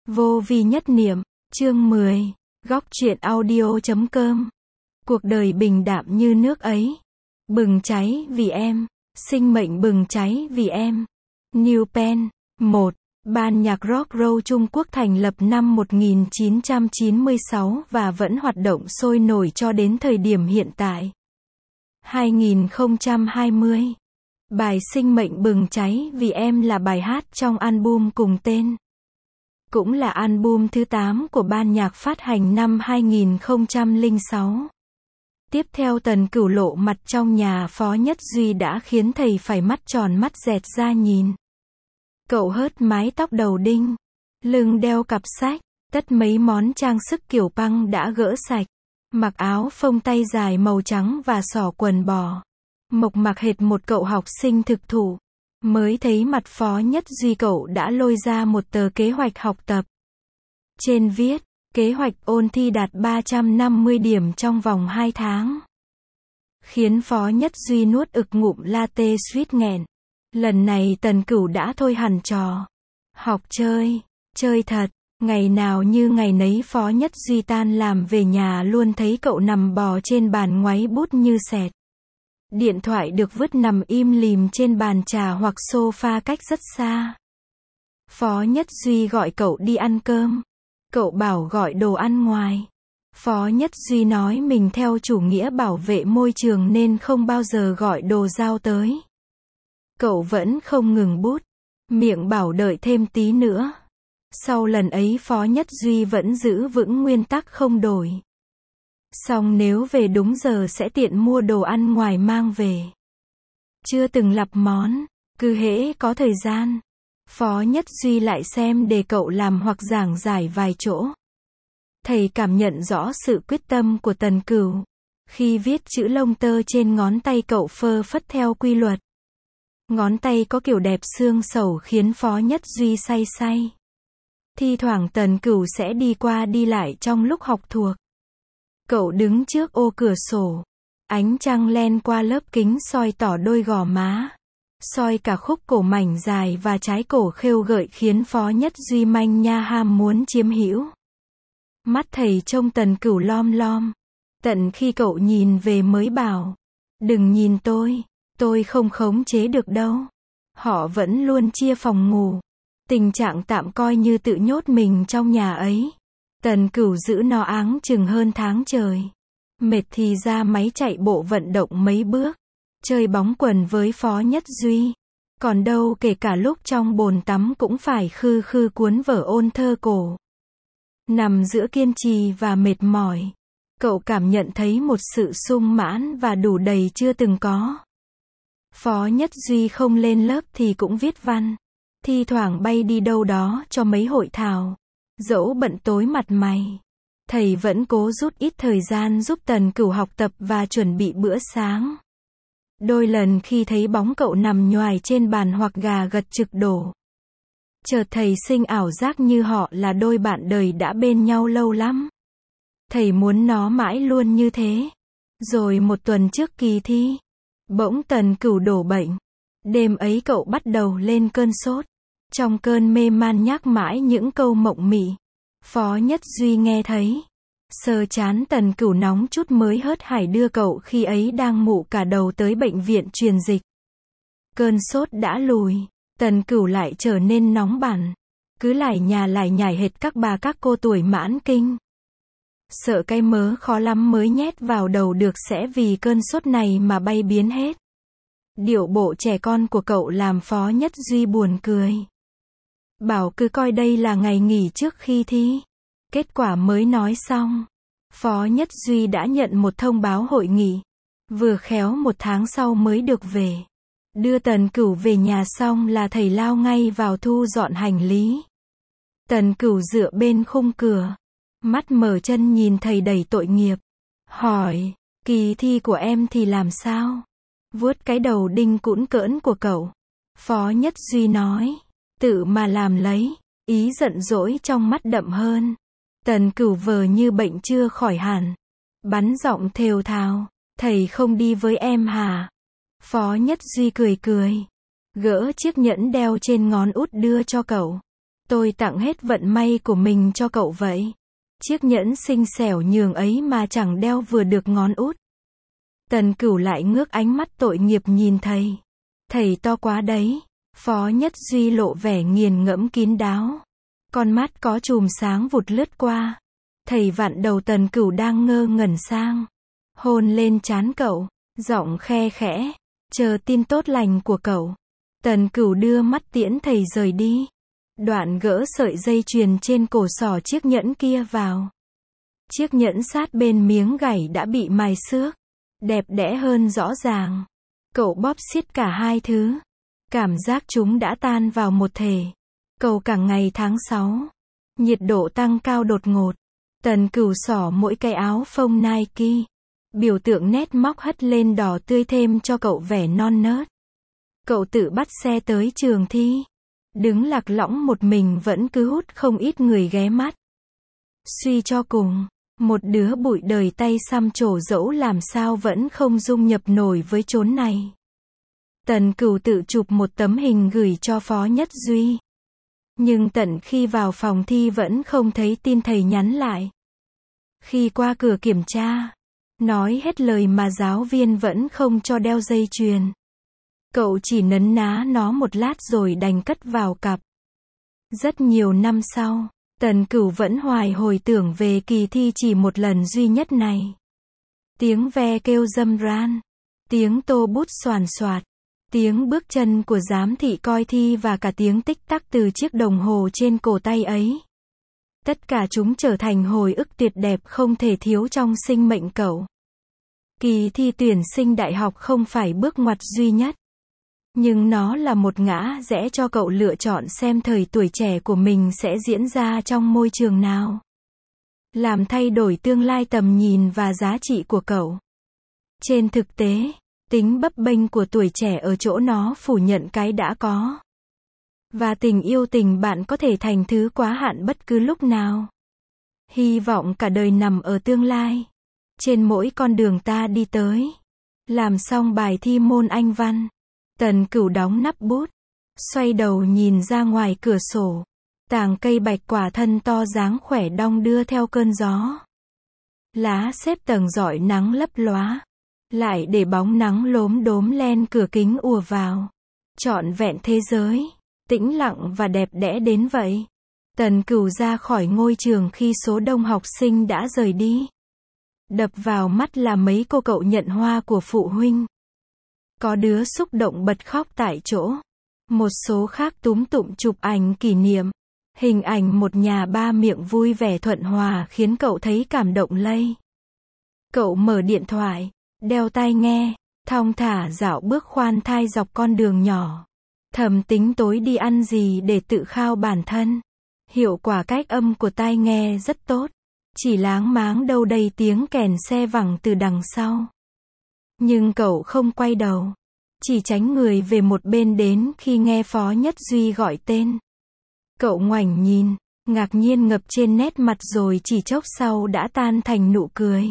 Vô vi nhất niệm, chương 10, góc truyện audio.com. Cuộc đời bình đạm như nước ấy, bừng cháy vì em, sinh mệnh bừng cháy vì em. New Pen, 1. Ban nhạc rock roll Trung Quốc thành lập năm 1996 và vẫn hoạt động sôi nổi cho đến thời điểm hiện tại. 2020. Bài Sinh mệnh bừng cháy vì em là bài hát trong album cùng tên. Cũng là album thứ 8 của ban nhạc phát hành năm 2006. Tiếp theo Tần Cửu lộ mặt trong nhà Phó Nhất Duy đã khiến thầy phải mắt tròn mắt dẹt ra nhìn. Cậu hớt mái tóc đầu đinh, lưng đeo cặp sách, tất mấy món trang sức kiểu punk đã gỡ sạch, mặc áo phông tay dài màu trắng và xỏ quần bò. Mộc mạc hệt một cậu học sinh thực thụ. Mới thấy mặt Phó Nhất Duy cậu đã lôi ra một tờ kế hoạch học tập. Trên viết, kế hoạch ôn thi đạt 350 điểm trong vòng 2 tháng. Khiến Phó Nhất Duy nuốt ực ngụm latte suýt nghẹn. Lần này Tần Cửu đã thôi hẳn trò. Học chơi, chơi thật. Ngày nào như ngày nấy Phó Nhất Duy tan làm về nhà luôn thấy cậu nằm bò trên bàn ngoáy bút như sẹt. Điện thoại được vứt nằm im lìm trên bàn trà hoặc sofa cách rất xa. Phó Nhất Duy gọi cậu đi ăn cơm. Cậu bảo gọi đồ ăn ngoài. Phó Nhất Duy nói mình theo chủ nghĩa bảo vệ môi trường nên không bao giờ gọi đồ giao tới. Cậu vẫn không ngừng bút. Miệng bảo đợi thêm tí nữa. Sau lần ấy Phó Nhất Duy vẫn giữ vững nguyên tắc không đổi. Xong nếu về đúng giờ sẽ tiện mua đồ ăn ngoài mang về. Chưa từng lập món, cứ hễ có thời gian. Phó Nhất Duy lại xem để cậu làm hoặc giảng giải vài chỗ. Thầy cảm nhận rõ sự quyết tâm của Tần Cửu. Khi viết chữ lông tơ trên ngón tay cậu phơ phất theo quy luật. Ngón tay có kiểu đẹp xương sầu khiến Phó Nhất Duy say say. Thi thoảng Tần Cửu sẽ đi qua đi lại trong lúc học thuộc. Cậu đứng trước ô cửa sổ. Ánh trăng len qua lớp kính soi tỏ đôi gò má. Soi cả khúc cổ mảnh dài và trái cổ khêu gợi khiến Phó Nhất Duy manh nha ham muốn chiếm hữu. Mắt thầy trông Tần Cửu lom lom. Tận khi cậu nhìn về mới bảo. Đừng nhìn tôi không khống chế được đâu. Họ vẫn luôn chia phòng ngủ. Tình trạng tạm coi như tự nhốt mình trong nhà ấy. Tần Cửu giữ nó áng chừng hơn tháng trời. Mệt thì ra máy chạy bộ vận động mấy bước. Chơi bóng quần với Phó Nhất Duy. Còn đâu kể cả lúc trong bồn tắm cũng phải khư khư cuốn vở ôn thơ cổ. Nằm giữa kiên trì và mệt mỏi. Cậu cảm nhận thấy một sự sung mãn và đủ đầy chưa từng có. Phó Nhất Duy không lên lớp thì cũng viết văn. Thi thoảng bay đi đâu đó cho mấy hội thảo. Dẫu bận tối mặt mày, thầy vẫn cố rút ít thời gian giúp Tần Cửu học tập và chuẩn bị bữa sáng. Đôi lần khi thấy bóng cậu nằm nhoài trên bàn hoặc gà gật trực đổ. Chợt thầy sinh ảo giác như họ là đôi bạn đời đã bên nhau lâu lắm. Thầy muốn nó mãi luôn như thế. Rồi một tuần trước kỳ thi, bỗng Tần Cửu đổ bệnh. Đêm ấy cậu bắt đầu lên cơn sốt. Trong cơn mê man nhắc mãi những câu mộng mị. Phó Nhất Duy nghe thấy. Sờ chán Tần Cửu nóng chút mới hớt hải đưa cậu khi ấy đang mụ cả đầu tới bệnh viện truyền dịch. Cơn sốt đã lùi. Tần Cửu lại trở nên nóng bẳn. Cứ lải nhà lải nhải hệt các bà các cô tuổi mãn kinh. Sợ cái mớ khó lắm mới nhét vào đầu được sẽ vì cơn sốt này mà bay biến hết. Điệu bộ trẻ con của cậu làm Phó Nhất Duy buồn cười. Bảo cứ coi đây là ngày nghỉ trước khi thi. Kết quả mới nói xong. Phó Nhất Duy đã nhận một thông báo hội nghị. Vừa khéo một tháng sau mới được về. Đưa Tần Cửu về nhà xong là thầy lao ngay vào thu dọn hành lý. Tần Cửu dựa bên khung cửa. Mắt mở chân nhìn thầy đầy tội nghiệp. Hỏi, kỳ thi của em thì làm sao? Vuốt cái đầu đinh cũn cỡn của cậu. Phó Nhất Duy nói. Tự mà làm lấy. Ý giận dỗi trong mắt đậm hơn. Tần Cửu vờ như bệnh chưa khỏi hẳn. Bắn giọng thều thào. Thầy không đi với em hả? Phó Nhất Duy cười cười. Gỡ chiếc nhẫn đeo trên ngón út đưa cho cậu. Tôi tặng hết vận may của mình cho cậu vậy. Chiếc nhẫn xinh xẻo nhường ấy mà chẳng đeo vừa được ngón út. Tần Cửu lại ngước ánh mắt tội nghiệp nhìn thầy. Thầy to quá đấy. Phó Nhất Duy lộ vẻ nghiền ngẫm kín đáo. Con mắt có chùm sáng vụt lướt qua. Thầy vặn đầu Tần Cửu đang ngơ ngẩn sang. Hôn lên trán cậu, giọng khe khẽ. Chờ tin tốt lành của cậu. Tần Cửu đưa mắt tiễn thầy rời đi. Đoạn gỡ sợi dây chuyền trên cổ xỏ chiếc nhẫn kia vào. Chiếc nhẫn sát bên miếng gảy đã bị mài xước. Đẹp đẽ hơn rõ ràng. Cậu bóp siết cả hai thứ. Cảm giác chúng đã tan vào một thể. Cầu càng ngày tháng 6. Nhiệt độ tăng cao đột ngột. Tần Cửu xỏ mỗi cái áo phông Nike. Biểu tượng nét móc hất lên đỏ tươi thêm cho cậu vẻ non nớt. Cậu tự bắt xe tới trường thi. Đứng lạc lõng một mình vẫn cứ hút không ít người ghé mắt. Suy cho cùng, một đứa bụi đời tay xăm trổ dẫu làm sao vẫn không dung nhập nổi với chốn này. Tần Cửu tự chụp một tấm hình gửi cho Phó Nhất Duy. Nhưng tận khi vào phòng thi vẫn không thấy tin thầy nhắn lại. Khi qua cửa kiểm tra, nói hết lời mà giáo viên vẫn không cho đeo dây chuyền. Cậu chỉ nấn ná nó một lát rồi đành cất vào cặp. Rất nhiều năm sau, Tần Cửu vẫn hoài hồi tưởng về kỳ thi chỉ một lần duy nhất này. Tiếng ve kêu râm ran, tiếng tô bút xoàn xoạt, tiếng bước chân của giám thị coi thi và cả tiếng tích tắc từ chiếc đồng hồ trên cổ tay ấy. Tất cả chúng trở thành hồi ức tuyệt đẹp không thể thiếu trong sinh mệnh cậu. Kỳ thi tuyển sinh đại học không phải bước ngoặt duy nhất. Nhưng nó là một ngã rẽ cho cậu lựa chọn xem thời tuổi trẻ của mình sẽ diễn ra trong môi trường nào. Làm thay đổi tương lai tầm nhìn và giá trị của cậu. Trên thực tế, tính bấp bênh của tuổi trẻ ở chỗ nó phủ nhận cái đã có. Và tình yêu tình bạn có thể thành thứ quá hạn bất cứ lúc nào. Hy vọng cả đời nằm ở tương lai. Trên mỗi con đường ta đi tới. Làm xong bài thi môn Anh văn. Tần Cửu đóng nắp bút. Xoay đầu nhìn ra ngoài cửa sổ. Tàng cây bạch quả thân to dáng khỏe đong đưa theo cơn gió. Lá xếp tầng rọi nắng lấp lóa. Lại để bóng nắng lốm đốm len cửa kính ùa vào. Trọn vẹn thế giới. Tĩnh lặng và đẹp đẽ đến vậy. Tần Cửu ra khỏi ngôi trường khi số đông học sinh đã rời đi. Đập vào mắt là mấy cô cậu nhận hoa của phụ huynh. Có đứa xúc động bật khóc tại chỗ. Một số khác túm tụm chụp ảnh kỷ niệm. Hình ảnh một nhà ba miệng vui vẻ thuận hòa khiến cậu thấy cảm động lây. Cậu mở điện thoại, đeo tai nghe, thong thả dạo bước khoan thai dọc con đường nhỏ. Thầm tính tối đi ăn gì để tự khao bản thân. Hiệu quả cách âm của tai nghe rất tốt. Chỉ láng máng đâu đây tiếng kèn xe vẳng từ đằng sau. Nhưng cậu không quay đầu. Chỉ tránh người về một bên đến khi nghe Phó Nhất Duy gọi tên. Cậu ngoảnh nhìn, ngạc nhiên ngập trên nét mặt rồi chỉ chốc sau đã tan thành nụ cười.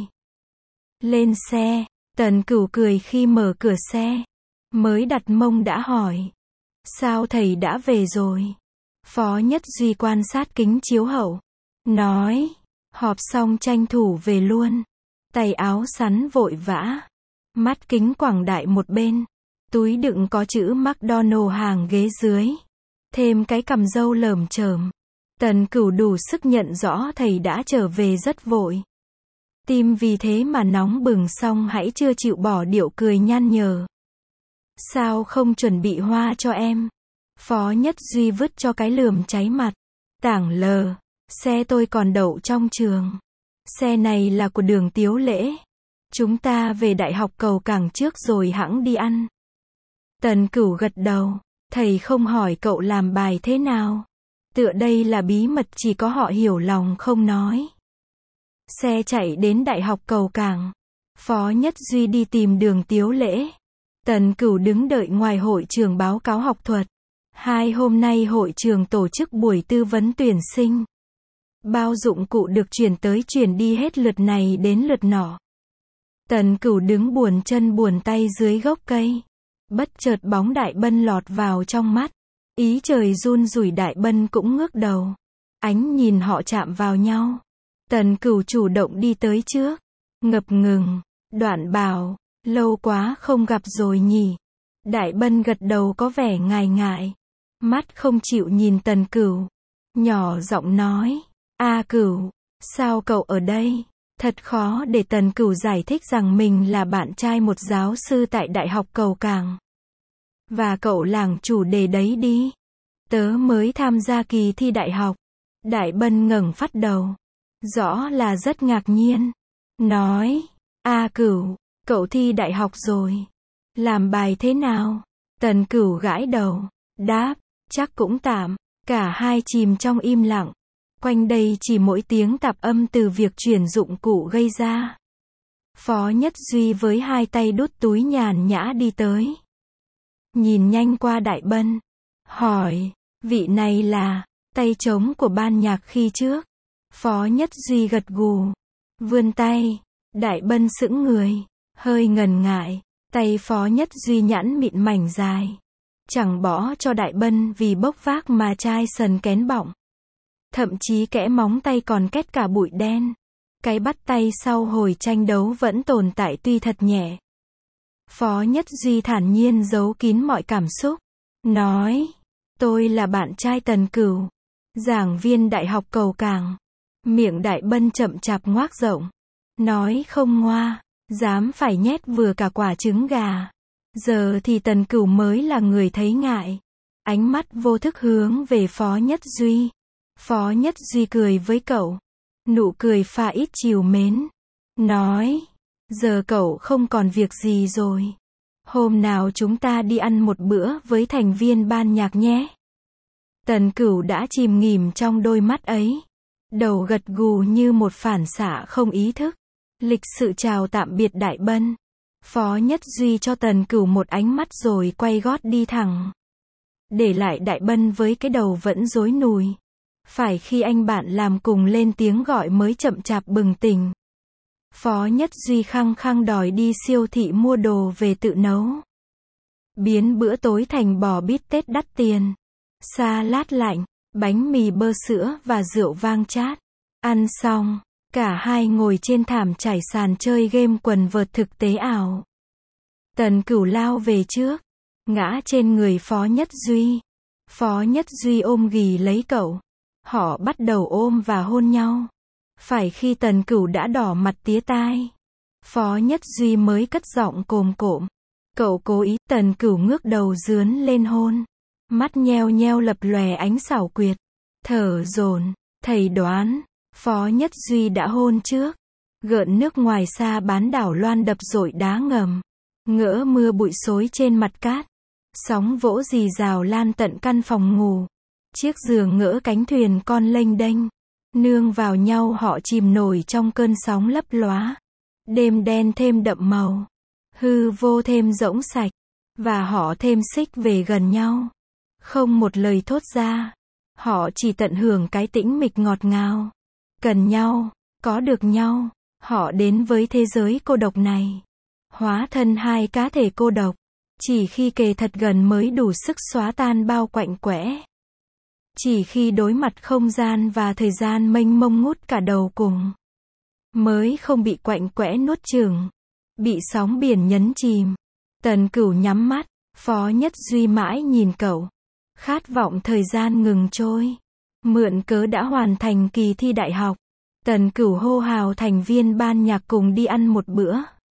Lên xe, Tần Cửu cười khi mở cửa xe. Mới đặt mông đã hỏi. Sao thầy đã về rồi? Phó Nhất Duy quan sát kính chiếu hậu. Nói, họp xong tranh thủ về luôn. Tay áo sắn vội vã. Mắt kính quẳng đại một bên. Túi đựng có chữ McDonald hàng ghế dưới. Thêm cái cằm râu lởm chởm. Tần Cửu đủ sức nhận rõ thầy đã trở về rất vội. Tim vì thế mà nóng bừng xong hãy chưa chịu bỏ điệu cười nhăn nhở. Sao không chuẩn bị hoa cho em? Phó Nhất Duy vứt cho cái lườm cháy mặt. Tảng lờ, xe tôi còn đậu trong trường. Xe này là của Đường Tiếu Lễ. Chúng ta về Đại học Cầu Cảng trước rồi hẵng đi ăn. Tần Cửu gật đầu. Thầy không hỏi cậu làm bài thế nào. Tựa đây là bí mật chỉ có họ hiểu lòng không nói. Xe chạy đến Đại học Cầu Cảng. Phó Nhất Duy đi tìm Đường Tiếu Lễ. Tần Cửu đứng đợi ngoài hội trường báo cáo học thuật. 2 hôm nay hội trường tổ chức buổi tư vấn tuyển sinh. Bao dụng cụ được chuyển tới chuyển đi hết lượt này đến lượt nọ. Tần Cửu đứng buồn chân buồn tay dưới gốc cây. Bất chợt bóng Đại Bân lọt vào trong mắt. Ý trời run rủi. Đại Bân cũng ngước đầu. Ánh nhìn họ chạm vào nhau. Tần Cửu chủ động đi tới trước. Ngập ngừng. Đoạn bảo, lâu quá không gặp rồi nhỉ. Đại Bân gật đầu có vẻ ngại ngại. Mắt không chịu nhìn Tần Cửu. Nhỏ giọng nói, A Cửu, sao cậu ở đây? Thật khó để Tần Cửu giải thích rằng mình là bạn trai một giáo sư tại Đại học Cầu Cảng. Và cậu làng chủ đề đấy đi. Tớ mới tham gia kỳ thi đại học. Đại Bân ngẩng phát đầu. Rõ là rất ngạc nhiên. Nói, A Cửu, cậu thi đại học rồi. Làm bài thế nào? Tần Cửu gãi đầu. Đáp, chắc cũng tạm. Cả hai chìm trong im lặng. Quanh đây chỉ mỗi tiếng tạp âm từ việc chuyển dụng cụ gây ra. Phó Nhất Duy với hai tay đút túi nhàn nhã đi tới. Nhìn nhanh qua Đại Bân. Hỏi, vị này là tay trống của ban nhạc khi trước. Phó Nhất Duy gật gù. Vươn tay. Đại Bân sững người. Hơi ngần ngại. Tay Phó Nhất Duy nhẵn mịn mảnh dài. Chẳng bỏ cho Đại Bân vì bốc vác mà chai sần kén bọng. Thậm chí kẽ móng tay còn kết cả bụi đen. Cái bắt tay sau hồi tranh đấu vẫn tồn tại tuy thật nhẹ. Phó Nhất Duy thản nhiên giấu kín mọi cảm xúc. Nói, tôi là bạn trai Tần Cửu. Giảng viên Đại học Cầu Cảng. Miệng Đại Bân chậm chạp ngoác rộng. Nói không ngoa, dám phải nhét vừa cả quả trứng gà. Giờ thì Tần Cửu mới là người thấy ngại. Ánh mắt vô thức hướng về Phó Nhất Duy. Phó Nhất Duy cười với cậu. Nụ cười pha ít trìu mến. Nói, giờ cậu không còn việc gì rồi. Hôm nào chúng ta đi ăn một bữa với thành viên ban nhạc nhé. Tần Cửu đã chìm nghỉm trong đôi mắt ấy. Đầu gật gù như một phản xạ không ý thức. Lịch sự chào tạm biệt Đại Bân. Phó Nhất Duy cho Tần Cửu một ánh mắt rồi quay gót đi thẳng. Để lại Đại Bân với cái đầu vẫn rối nùi. Phải khi anh bạn làm cùng lên tiếng gọi mới chậm chạp bừng tỉnh. Phó Nhất Duy khăng khăng đòi đi siêu thị mua đồ về tự nấu. Biến bữa tối thành bò bít tết đắt tiền. Salad lạnh, bánh mì bơ sữa và rượu vang chát. Ăn xong, cả hai ngồi trên thảm trải sàn chơi game quần vợt thực tế ảo. Tần Cửu lao về trước, ngã trên người Phó Nhất Duy. Phó Nhất Duy ôm ghì lấy cậu. Họ bắt đầu ôm và hôn nhau. Phải khi Tần Cửu đã đỏ mặt tía tai. Phó Nhất Duy mới cất giọng cồm cộm. Cậu cố ý. Tần Cửu ngước đầu dướn lên hôn. Mắt nheo nheo lập lòe ánh xảo quyệt. Thở dồn. Thầy đoán. Phó Nhất Duy đã hôn trước. Gợn nước ngoài xa bán đảo Loan đập dội đá ngầm. Ngỡ mưa bụi xối trên mặt cát. Sóng vỗ rì rào lan tận căn phòng ngủ. Chiếc giường ngỡ cánh thuyền con lênh đênh. Nương vào nhau họ chìm nổi trong cơn sóng lấp lóa. Đêm đen thêm đậm màu. Hư vô thêm rỗng sạch. Và họ thêm xích về gần nhau. Không một lời thốt ra. Họ chỉ tận hưởng cái tĩnh mịch ngọt ngào. Cần nhau, có được nhau. Họ đến với thế giới cô độc này. Hóa thân hai cá thể cô độc. Chỉ khi kề thật gần mới đủ sức xóa tan bao quạnh quẽ. Chỉ khi đối mặt không gian và thời gian mênh mông ngút cả đầu cùng. Mới không bị quạnh quẽ nuốt chửng. Bị sóng biển nhấn chìm. Tần Cửu nhắm mắt. Phó Nhất Duy mãi nhìn cậu. Khát vọng thời gian ngừng trôi. Mượn cớ đã hoàn thành kỳ thi đại học. Tần Cửu hô hào thành viên ban nhạc cùng đi ăn một bữa.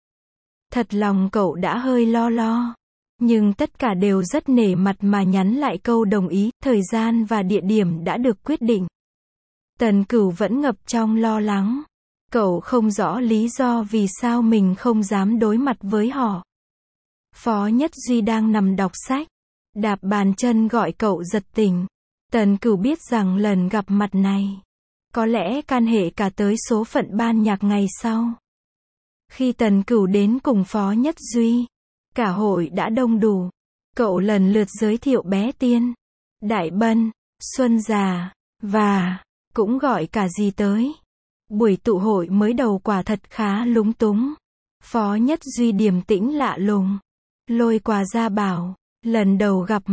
Thật lòng cậu đã hơi lo. Nhưng tất cả đều rất nể mặt mà nhắn lại câu đồng ý. Thời gian và địa điểm đã được quyết định. Tần Cửu vẫn ngập trong lo lắng. Cậu không rõ lý do vì sao mình không dám đối mặt với họ. Phó Nhất Duy đang nằm đọc sách. Đạp bàn chân gọi cậu giật tỉnh. Tần Cửu biết rằng lần gặp mặt này có lẽ can hệ cả tới số phận ban nhạc ngày sau. Khi Tần Cửu đến cùng Phó Nhất Duy, cả hội đã đông đủ. Cậu lần lượt giới thiệu bé Tiên, Đại Bân, Xuân Già, và cũng gọi cả dì tới. Buổi tụ hội mới đầu quả thật khá lúng túng. Phó Nhất Duy điềm tĩnh lạ lùng, lôi quà ra bảo, lần đầu gặp mặt,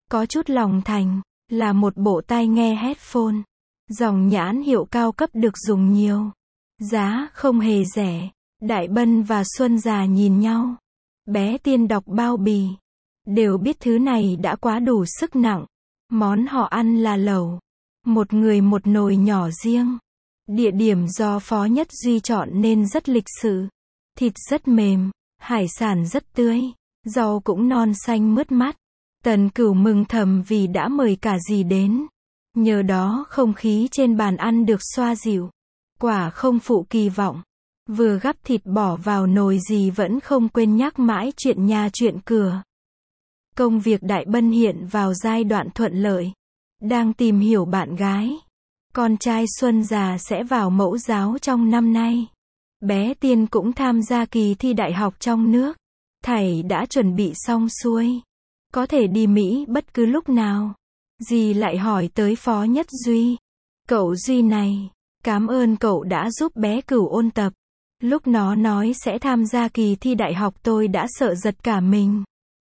có chút lòng thành, là một bộ tai nghe headphone. Dòng nhãn hiệu cao cấp được dùng nhiều. Giá không hề rẻ. Đại Bân và Xuân Già nhìn nhau. Bé Tiên đọc bao bì. Đều biết thứ này đã quá đủ sức nặng. Món họ ăn là lẩu. Một người một nồi nhỏ riêng. Địa điểm do Phó Nhất Duy chọn nên rất lịch sự. Thịt rất mềm, hải sản rất tươi, rau cũng non xanh mướt mắt. Tần Cửu mừng thầm vì đã mời cả dì đến. Nhờ đó không khí trên bàn ăn được xoa dịu. Quả không phụ kỳ vọng. Vừa gắp thịt bỏ vào nồi dì vẫn không quên nhắc mãi chuyện nhà chuyện cửa. Công việc Đại Bân hiện vào giai đoạn thuận lợi. Đang tìm hiểu bạn gái. Con trai Xuân Già sẽ vào mẫu giáo trong năm nay. Bé Tiên cũng tham gia kỳ thi đại học trong nước. Thầy đã chuẩn bị xong xuôi. Có thể đi Mỹ bất cứ lúc nào. Dì lại hỏi tới Phó Nhất Duy. Cậu Duy này, cảm ơn cậu đã giúp bé Cửu ôn tập. Lúc nó nói sẽ tham gia kỳ thi đại học tôi đã sợ giật cả mình.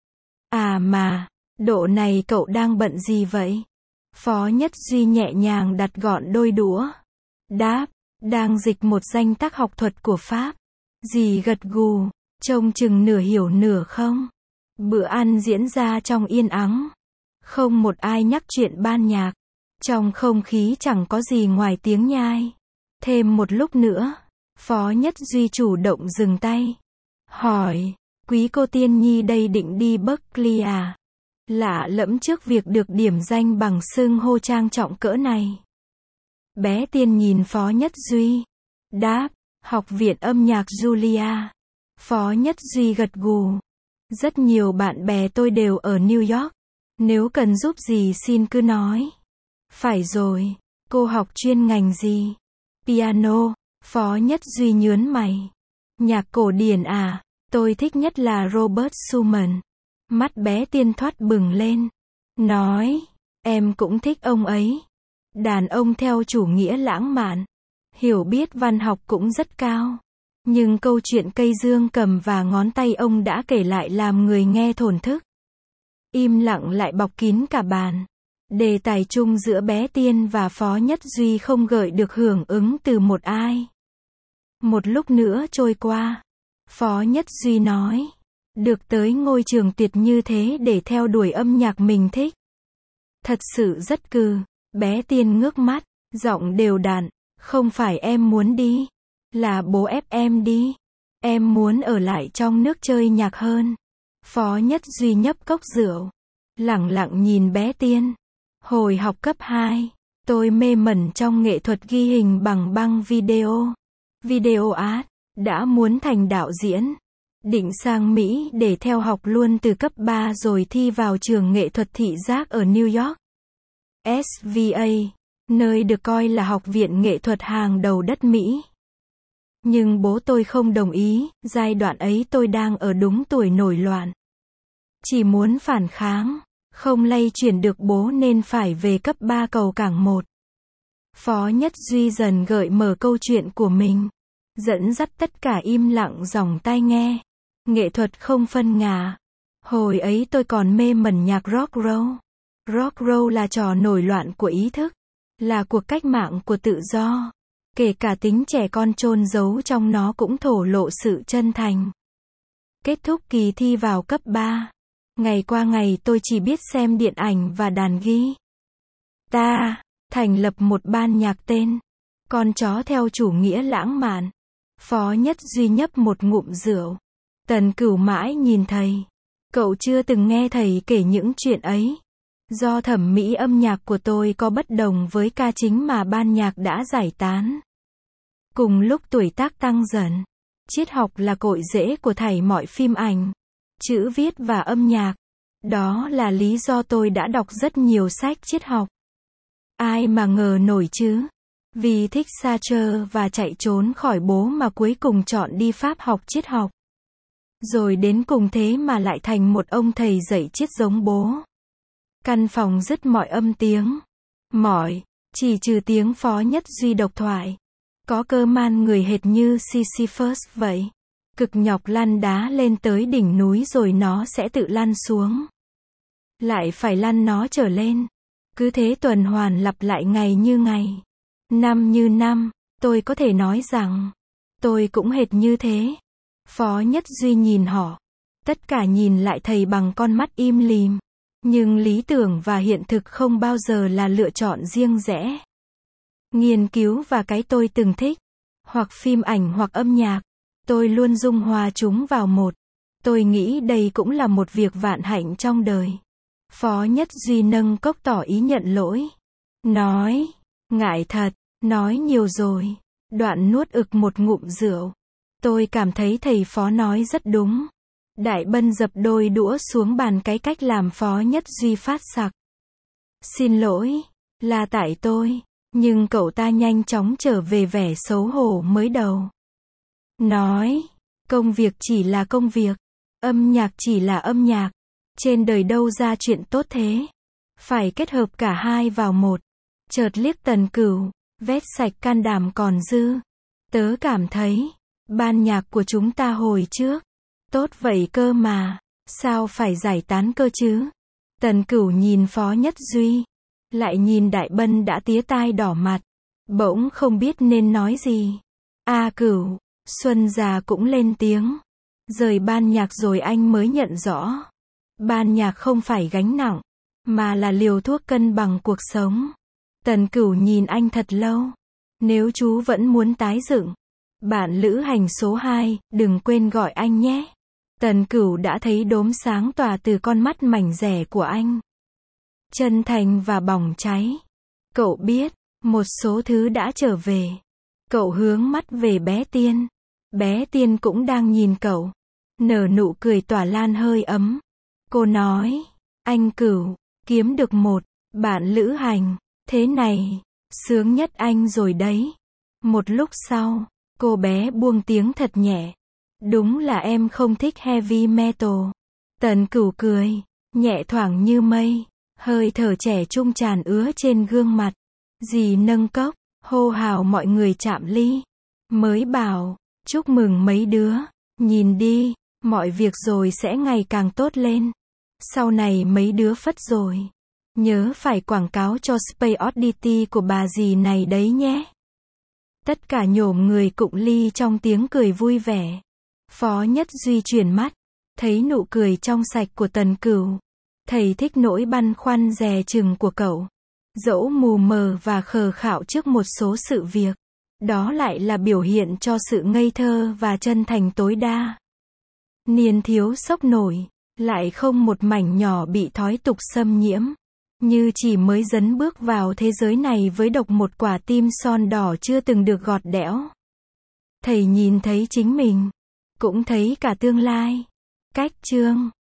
À mà, độ này cậu đang bận gì vậy? Phó Nhất Duy nhẹ nhàng đặt gọn đôi đũa. Đáp, đang dịch một danh tác học thuật của Pháp. Dì gật gù, trông chừng nửa hiểu nửa không. Bữa ăn diễn ra trong yên ắng. Không một ai nhắc chuyện ban nhạc. Trong không khí chẳng có gì ngoài tiếng nhai. Thêm một lúc nữa, Phó Nhất Duy chủ động dừng tay. Hỏi, quý cô Tiên Nhi đây định đi Berkeley à? Lạ lẫm trước việc được điểm danh bằng xưng hô trang trọng cỡ này. Bé Tiên nhìn Phó Nhất Duy. Đáp, Học viện âm nhạc Julia. Phó Nhất Duy gật gù. Rất nhiều bạn bè tôi đều ở New York. Nếu cần giúp gì xin cứ nói. Phải rồi, cô học chuyên ngành gì? Piano. Phó Nhất Duy nhớn mày. Nhạc cổ điển à? Tôi thích nhất là Robert Schumann. Mắt bé Tiên thoát bừng lên. Nói, em cũng thích ông ấy. Đàn ông theo chủ nghĩa lãng mạn. Hiểu biết văn học cũng rất cao. Nhưng câu chuyện cây dương cầm và ngón tay ông đã kể lại làm người nghe thổn thức. Im lặng lại bọc kín cả bàn. Đề tài chung giữa bé Tiên và Phó Nhất Duy không gợi được hưởng ứng từ một ai. Một lúc nữa trôi qua. Phó Nhất Duy nói. Được tới ngôi trường tuyệt như thế để theo đuổi âm nhạc mình thích. Thật sự rất cừ. Bé Tiên ngước mắt, giọng đều đặn. Không phải em muốn đi. Là bố ép em đi. Em muốn ở lại trong nước chơi nhạc hơn. Phó Nhất Duy nhấp cốc rượu. Lẳng lặng nhìn bé Tiên. Hồi học cấp 2, tôi mê mẩn trong nghệ thuật ghi hình bằng băng video. Video art. Đã muốn thành đạo diễn. Định sang Mỹ để theo học luôn từ cấp 3 rồi thi vào trường nghệ thuật thị giác ở New York. SVA, nơi được coi là học viện nghệ thuật hàng đầu đất Mỹ. Nhưng bố tôi không đồng ý, giai đoạn ấy tôi đang ở đúng tuổi nổi loạn. Chỉ muốn phản kháng, không lay chuyển được bố nên phải về cấp 3 cầu cảng 1. Phó Nhất Duy dần gợi mở câu chuyện của mình. Dẫn dắt tất cả im lặng dòng tai nghe. Nghệ thuật không phân ngả. Hồi ấy tôi còn mê mẩn nhạc rock roll. Rock roll là trò nổi loạn của ý thức. Là cuộc cách mạng của tự do. Kể cả tính trẻ con chôn giấu trong nó cũng thổ lộ sự chân thành. Kết thúc kỳ thi vào cấp 3. Ngày qua ngày tôi chỉ biết xem điện ảnh và đàn ghi. Ta thành lập một ban nhạc tên Con chó theo chủ nghĩa lãng mạn. Phó Nhất Duy nhấp một ngụm rượu. Tần Cửu mãi nhìn thầy. Cậu chưa từng nghe thầy kể những chuyện ấy. Do thẩm mỹ âm nhạc của tôi có bất đồng với ca chính mà ban nhạc đã giải tán. Cùng lúc tuổi tác tăng dần, triết học là cội rễ của thảy mọi phim ảnh, chữ viết và âm nhạc. Đó là lý do tôi đã đọc rất nhiều sách triết học. Ai mà ngờ nổi chứ. Vì thích Sartre và chạy trốn khỏi bố mà cuối cùng chọn đi Pháp học triết học. Rồi đến cùng thế mà lại thành một ông thầy dạy triết giống bố. Căn phòng dứt mọi âm tiếng. Mỏi, chỉ trừ tiếng Phó Nhất Duy độc thoại. Có cơ man người hệt như Sisyphus vậy. Cực nhọc lăn đá lên tới đỉnh núi rồi nó sẽ tự lăn xuống. lại phải lăn nó trở lên. Cứ thế tuần hoàn lặp lại ngày như ngày, năm như năm. Tôi có thể nói rằng, tôi cũng hệt như thế. Phó Nhất Duy nhìn họ. Tất cả nhìn lại thầy bằng con mắt im lìm. Nhưng lý tưởng và hiện thực không bao giờ là lựa chọn riêng rẽ. Nghiên cứu và cái tôi từng thích, hoặc phim ảnh hoặc âm nhạc, tôi luôn dung hòa chúng vào một. Tôi nghĩ đây cũng là một việc vạn hạnh trong đời. Phó Nhất Duy nâng cốc tỏ ý nhận lỗi. Nói, ngại thật, nói nhiều rồi. Đoạn nuốt ực một ngụm rượu. Tôi cảm thấy thầy Phó nói rất đúng. Đại Bân dập đôi đũa xuống bàn, cái cách làm Phó Nhất Duy phát sặc. Xin lỗi, là tại tôi. Nhưng cậu ta nhanh chóng trở về vẻ xấu hổ mới đầu. Nói, công việc chỉ là công việc. Âm nhạc chỉ là âm nhạc. Trên đời đâu ra chuyện tốt thế. Phải kết hợp cả hai vào một. Chợt liếc Tần Cửu, vét sạch can đảm còn dư. Tớ cảm thấy, ban nhạc của chúng ta hồi trước, tốt vậy cơ mà, sao phải giải tán cơ chứ? Tần Cửu nhìn Phó Nhất Duy, lại nhìn Đại Bân đã tía tai đỏ mặt, bỗng không biết nên nói gì. A Cửu, Xuân già cũng lên tiếng. Rời ban nhạc rồi anh mới nhận rõ. Ban nhạc không phải gánh nặng, mà là liều thuốc cân bằng cuộc sống. Tần Cửu nhìn anh thật lâu. Nếu chú vẫn muốn tái dựng, bạn lữ hành số 2, đừng quên gọi anh nhé. Tần Cửu đã thấy đốm sáng tỏa từ con mắt mảnh rẻ của anh. Chân thành và bỏng cháy. Cậu biết, một số thứ đã trở về. Cậu hướng mắt về bé Tiên. Bé Tiên cũng đang nhìn cậu. Nở nụ cười tỏa lan hơi ấm. Cô nói, anh Cửu, kiếm được một bạn lữ hành, thế này, sướng nhất anh rồi đấy. Một lúc sau, cô bé buông tiếng thật nhẹ. Đúng là em không thích heavy metal. Tần Cửu cười, nhẹ thoảng như mây, hơi thở trẻ trung tràn ứa trên gương mặt. Dì nâng cốc, hô hào mọi người chạm ly. Mới bảo, chúc mừng mấy đứa, nhìn đi, mọi việc rồi sẽ ngày càng tốt lên. Sau này mấy đứa phất rồi, nhớ phải quảng cáo cho Space Oddity của bà dì này đấy nhé. Tất cả nhổm người cụng ly trong tiếng cười vui vẻ. Phó Nhất Duy chuyển mắt, thấy nụ cười trong sạch của Tần Cửu. Thầy thích nỗi băn khoăn dè chừng của cậu. Dẫu mù mờ và khờ khạo trước một số sự việc, đó lại là biểu hiện cho sự ngây thơ và chân thành tối đa. Niên thiếu sốc nổi, lại không một mảnh nhỏ bị thói tục xâm nhiễm. Như chỉ mới dấn bước vào thế giới này với độc một quả tim son đỏ chưa từng được gọt đẽo. Thầy nhìn thấy chính mình, cũng thấy cả tương lai. Cách chương